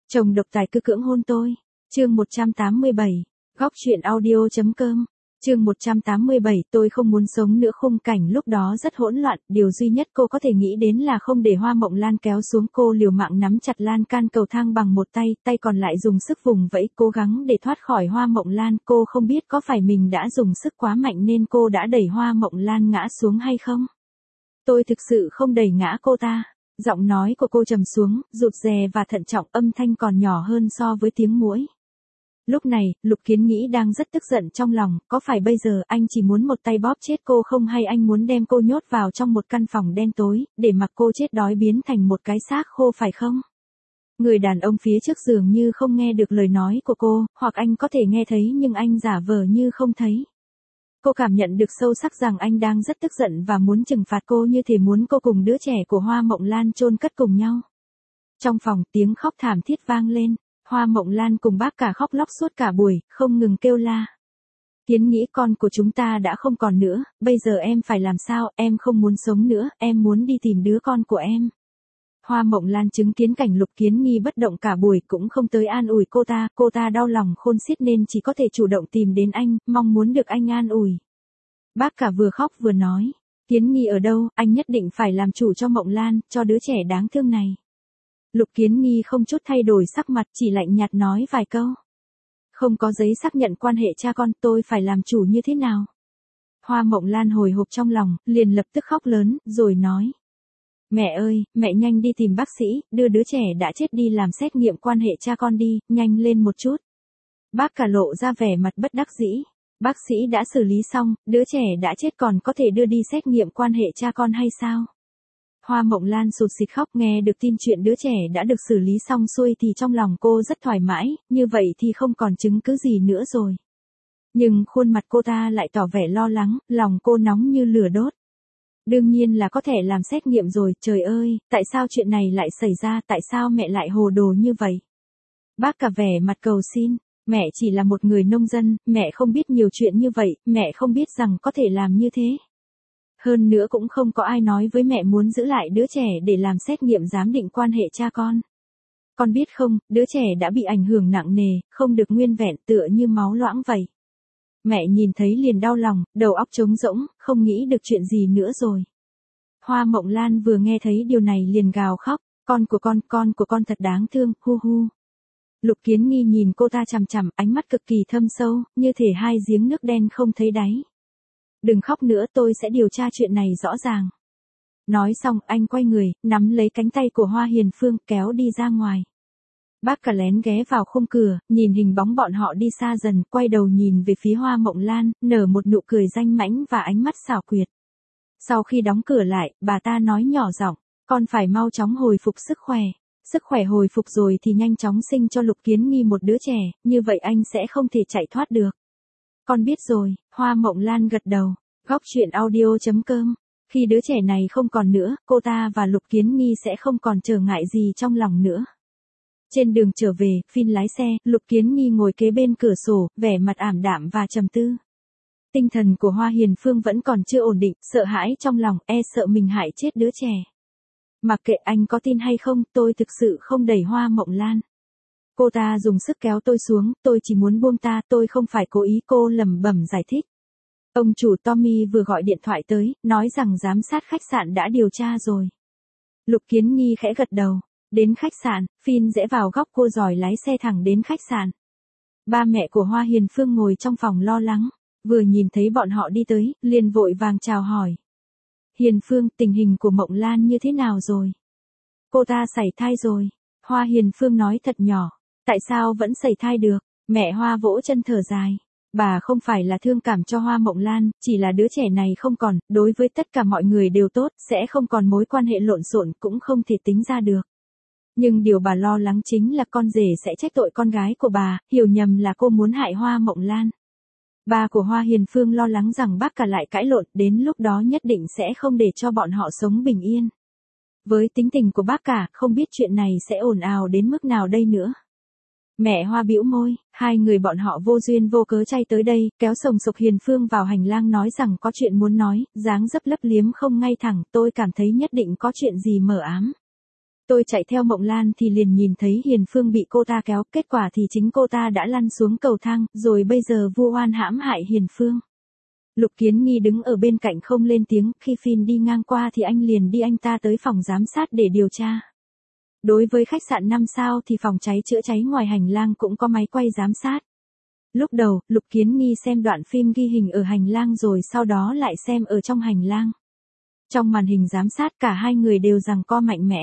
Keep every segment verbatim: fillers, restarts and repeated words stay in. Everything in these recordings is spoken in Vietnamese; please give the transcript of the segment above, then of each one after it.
Chồng độc tài cứ cưỡng hôn tôi. Chương một trăm tám mươi bảy. Góc truyện audio.com. Chương một trăm tám mươi bảy. Tôi không muốn sống nữa. Khung cảnh lúc đó rất hỗn loạn, điều duy nhất cô có thể nghĩ đến là không để Hoa Mộng Lan kéo xuống. Cô liều mạng nắm chặt lan can cầu thang bằng một tay, tay còn lại dùng sức vùng vẫy cố gắng để thoát khỏi Hoa Mộng Lan. Cô không biết có phải mình đã dùng sức quá mạnh nên cô đã đẩy Hoa Mộng Lan ngã xuống hay không. Tôi thực sự không đẩy ngã cô ta. Giọng nói của cô trầm xuống, rụt rè và thận trọng, âm thanh còn nhỏ hơn so với tiếng muỗi. Lúc này, Lục Kiến Nghĩ đang rất tức giận trong lòng, có phải bây giờ anh chỉ muốn một tay bóp chết cô không, hay anh muốn đem cô nhốt vào trong một căn phòng đen tối, để mặc cô chết đói biến thành một cái xác khô phải không? Người đàn ông phía trước dường như không nghe được lời nói của cô, hoặc anh có thể nghe thấy nhưng anh giả vờ như không thấy. Cô cảm nhận được sâu sắc rằng anh đang rất tức giận và muốn trừng phạt cô, như thể muốn cô cùng đứa trẻ của Hoa Mộng Lan chôn cất cùng nhau. Trong phòng, tiếng khóc thảm thiết vang lên. Hoa Mộng Lan cùng bác cả khóc lóc suốt cả buổi, không ngừng kêu la. Kiến Nghĩ, con của chúng ta đã không còn nữa, bây giờ em phải làm sao? Em không muốn sống nữa, em muốn đi tìm đứa con của em. Hoa Mộng Lan chứng kiến cảnh Lục Kiến Nghi bất động cả buổi cũng không tới an ủi cô ta, cô ta đau lòng khôn xiết nên chỉ có thể chủ động tìm đến anh, mong muốn được anh an ủi. Bác cả vừa khóc vừa nói, Kiến Nghi ở đâu, anh nhất định phải làm chủ cho Mộng Lan, cho đứa trẻ đáng thương này. Lục Kiến Nghi không chút thay đổi sắc mặt, chỉ lạnh nhạt nói vài câu. Không có giấy xác nhận quan hệ cha con, tôi phải làm chủ như thế nào? Hoa Mộng Lan hồi hộp trong lòng, liền lập tức khóc lớn, rồi nói. Mẹ ơi, mẹ nhanh đi tìm bác sĩ, đưa đứa trẻ đã chết đi làm xét nghiệm quan hệ cha con đi, nhanh lên một chút. Bác cả lộ ra vẻ mặt bất đắc dĩ. Bác sĩ đã xử lý xong, đứa trẻ đã chết còn có thể đưa đi xét nghiệm quan hệ cha con hay sao? Hoa Mộng Lan sụt sịt khóc, nghe được tin chuyện đứa trẻ đã được xử lý xong xuôi thì trong lòng cô rất thoải mái, như vậy thì không còn chứng cứ gì nữa rồi. Nhưng khuôn mặt cô ta lại tỏ vẻ lo lắng, lòng cô nóng như lửa đốt. Đương nhiên là có thể làm xét nghiệm rồi, trời ơi, tại sao chuyện này lại xảy ra, tại sao mẹ lại hồ đồ như vậy? Bác cả vẻ mặt cầu xin, mẹ chỉ là một người nông dân, mẹ không biết nhiều chuyện như vậy, mẹ không biết rằng có thể làm như thế. Hơn nữa cũng không có ai nói với mẹ muốn giữ lại đứa trẻ để làm xét nghiệm giám định quan hệ cha con. Con biết không, đứa trẻ đã bị ảnh hưởng nặng nề, không được nguyên vẹn, tựa như máu loãng vậy. Mẹ nhìn thấy liền đau lòng, đầu óc trống rỗng, không nghĩ được chuyện gì nữa rồi. Hoa Mộng Lan vừa nghe thấy điều này liền gào khóc, con của con, con của con thật đáng thương, hu hu. Lục Kiến Nghi nhìn cô ta chằm chằm, ánh mắt cực kỳ thâm sâu, như thể hai giếng nước đen không thấy đáy. Đừng khóc nữa, tôi sẽ điều tra chuyện này rõ ràng. Nói xong, anh quay người, nắm lấy cánh tay của Hoa Hiền Phương, kéo đi ra ngoài. Bác cả lén ghé vào khung cửa, nhìn hình bóng bọn họ đi xa dần, quay đầu nhìn về phía Hoa Mộng Lan, nở một nụ cười danh mãnh và ánh mắt xảo quyệt. Sau khi đóng cửa lại, bà ta nói nhỏ giọng, con phải mau chóng hồi phục sức khỏe. Sức khỏe hồi phục rồi thì nhanh chóng sinh cho Lục Kiến Nghi một đứa trẻ, như vậy anh sẽ không thể chạy thoát được. Con biết rồi, Hoa Mộng Lan gật đầu. Góc truyện audio.com. Khi đứa trẻ này không còn nữa, cô ta và Lục Kiến Nghi sẽ không còn trở ngại gì trong lòng nữa. Trên đường trở về, Phin lái xe, Lục Kiến Nghi ngồi kế bên cửa sổ, vẻ mặt ảm đạm và trầm tư. Tinh thần của Hoa Hiền Phương vẫn còn chưa ổn định, sợ hãi trong lòng, e sợ mình hại chết đứa trẻ. Mặc kệ anh có tin hay không, tôi thực sự không đẩy Hoa Mộng Lan. Cô ta dùng sức kéo tôi xuống, tôi chỉ muốn buông ta, tôi không phải cố ý, cô lẩm bẩm giải thích. Ông chủ Tommy vừa gọi điện thoại tới, nói rằng giám sát khách sạn đã điều tra rồi. Lục Kiến Nghi khẽ gật đầu. Đến khách sạn, Phin rẽ vào góc cua giỏi lái xe thẳng đến khách sạn. Ba mẹ của Hoa Hiền Phương ngồi trong phòng lo lắng, vừa nhìn thấy bọn họ đi tới, liền vội vàng chào hỏi. Hiền Phương, tình hình của Mộng Lan như thế nào rồi? Cô ta sảy thai rồi. Hoa Hiền Phương nói thật nhỏ. Tại sao vẫn sảy thai được? Mẹ Hoa vỗ chân thở dài. Bà không phải là thương cảm cho Hoa Mộng Lan, chỉ là đứa trẻ này không còn, đối với tất cả mọi người đều tốt, sẽ không còn mối quan hệ lộn xộn, cũng không thể tính ra được. Nhưng điều bà lo lắng chính là con rể sẽ trách tội con gái của bà, hiểu nhầm là cô muốn hại Hoa Mộng Lan. Bà của Hoa Hiền Phương lo lắng rằng bác cả lại cãi lộn, đến lúc đó nhất định sẽ không để cho bọn họ sống bình yên. Với tính tình của bác cả, không biết chuyện này sẽ ồn ào đến mức nào đây nữa. Mẹ Hoa bĩu môi, hai người bọn họ vô duyên vô cớ chay tới đây, kéo sồng sộc Hiền Phương vào hành lang nói rằng có chuyện muốn nói, dáng dấp lấp liếm không ngay thẳng, tôi cảm thấy nhất định có chuyện gì mờ ám. Tôi chạy theo Mộng Lan thì liền nhìn thấy Hiền Phương bị cô ta kéo, kết quả thì chính cô ta đã lăn xuống cầu thang, rồi bây giờ vu oan hãm hại Hiền Phương. Lục Kiến Nghi đứng ở bên cạnh không lên tiếng, khi Phin đi ngang qua thì anh liền đi anh ta tới phòng giám sát để điều tra. Đối với khách sạn năm sao thì phòng cháy chữa cháy ngoài hành lang cũng có máy quay giám sát. Lúc đầu, Lục Kiến Nghi xem đoạn phim ghi hình ở hành lang rồi sau đó lại xem ở trong hành lang. Trong màn hình giám sát cả hai người đều giằng co mạnh mẽ.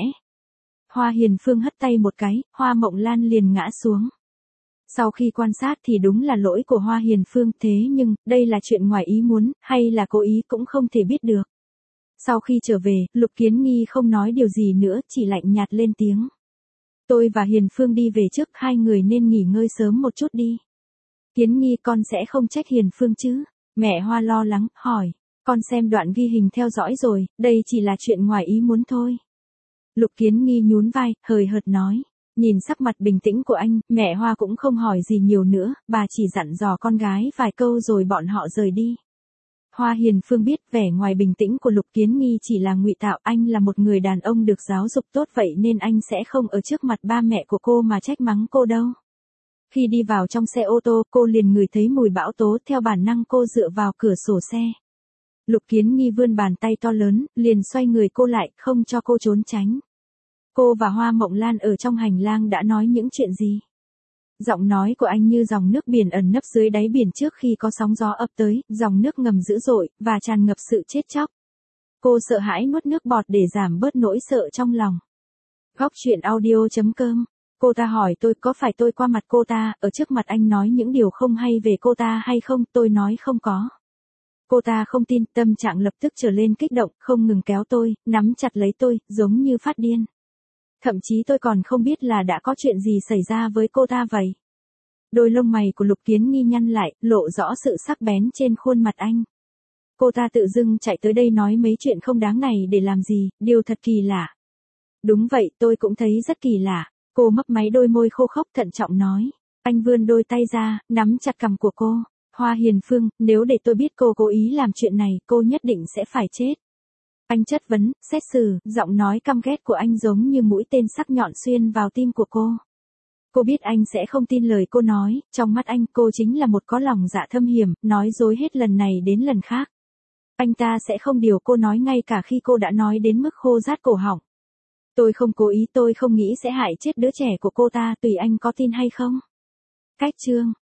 Hoa Hiền Phương hất tay một cái, Hoa Mộng Lan liền ngã xuống. Sau khi quan sát thì đúng là lỗi của Hoa Hiền Phương, thế nhưng, đây là chuyện ngoài ý muốn, hay là cố ý cũng không thể biết được. Sau khi trở về, Lục Kiến Nghi không nói điều gì nữa, chỉ lạnh nhạt lên tiếng. Tôi và Hiền Phương đi về trước, hai người nên nghỉ ngơi sớm một chút đi. Kiến Nghi, con sẽ không trách Hiền Phương chứ? Mẹ Hoa lo lắng, hỏi. Con xem đoạn ghi hình theo dõi rồi, đây chỉ là chuyện ngoài ý muốn thôi. Lục Kiến Nghi nhún vai, hời hợt nói. Nhìn sắc mặt bình tĩnh của anh, mẹ Hoa cũng không hỏi gì nhiều nữa, bà chỉ dặn dò con gái vài câu rồi bọn họ rời đi. Hoa Hiền Phương biết vẻ ngoài bình tĩnh của Lục Kiến Nghi chỉ là ngụy tạo, anh là một người đàn ông được giáo dục tốt vậy nên anh sẽ không ở trước mặt ba mẹ của cô mà trách mắng cô đâu. Khi đi vào trong xe ô tô, cô liền ngửi thấy mùi bão tố, theo bản năng cô dựa vào cửa sổ xe. Lục Kiến Nghi vươn bàn tay to lớn, liền xoay người cô lại, không cho cô trốn tránh. Cô và Hoa Mộng Lan ở trong hành lang đã nói những chuyện gì? Giọng nói của anh như dòng nước biển ẩn nấp dưới đáy biển trước khi có sóng gió ập tới, dòng nước ngầm dữ dội, và tràn ngập sự chết chóc. Cô sợ hãi nuốt nước bọt để giảm bớt nỗi sợ trong lòng. Góc truyện audio chấm com. Cô ta hỏi tôi có phải tôi qua mặt cô ta, ở trước mặt anh nói những điều không hay về cô ta hay không, tôi nói không có. Cô ta không tin, tâm trạng lập tức trở lên kích động, không ngừng kéo tôi, nắm chặt lấy tôi, giống như phát điên. Thậm chí tôi còn không biết là đã có chuyện gì xảy ra với cô ta vậy. Đôi lông mày của Lục Kiến Nghi nhăn lại, lộ rõ sự sắc bén trên khuôn mặt anh. Cô ta tự dưng chạy tới đây nói mấy chuyện không đáng này để làm gì, điều thật kỳ lạ. Đúng vậy, tôi cũng thấy rất kỳ lạ. Cô mấp máy đôi môi khô khốc thận trọng nói. Anh vươn đôi tay ra, nắm chặt cằm của cô. Hoa Hiền Phương, nếu để tôi biết cô cố ý làm chuyện này, cô nhất định sẽ phải chết. Anh chất vấn, xét xử, giọng nói căm ghét của anh giống như mũi tên sắc nhọn xuyên vào tim của cô. Cô biết anh sẽ không tin lời cô nói, trong mắt anh cô chính là một có lòng dạ thâm hiểm, nói dối hết lần này đến lần khác. Anh ta sẽ không điều cô nói ngay cả khi cô đã nói đến mức khô rát cổ họng. Tôi không cố ý, tôi không nghĩ sẽ hại chết đứa trẻ của cô ta, tùy anh có tin hay không. Cách chương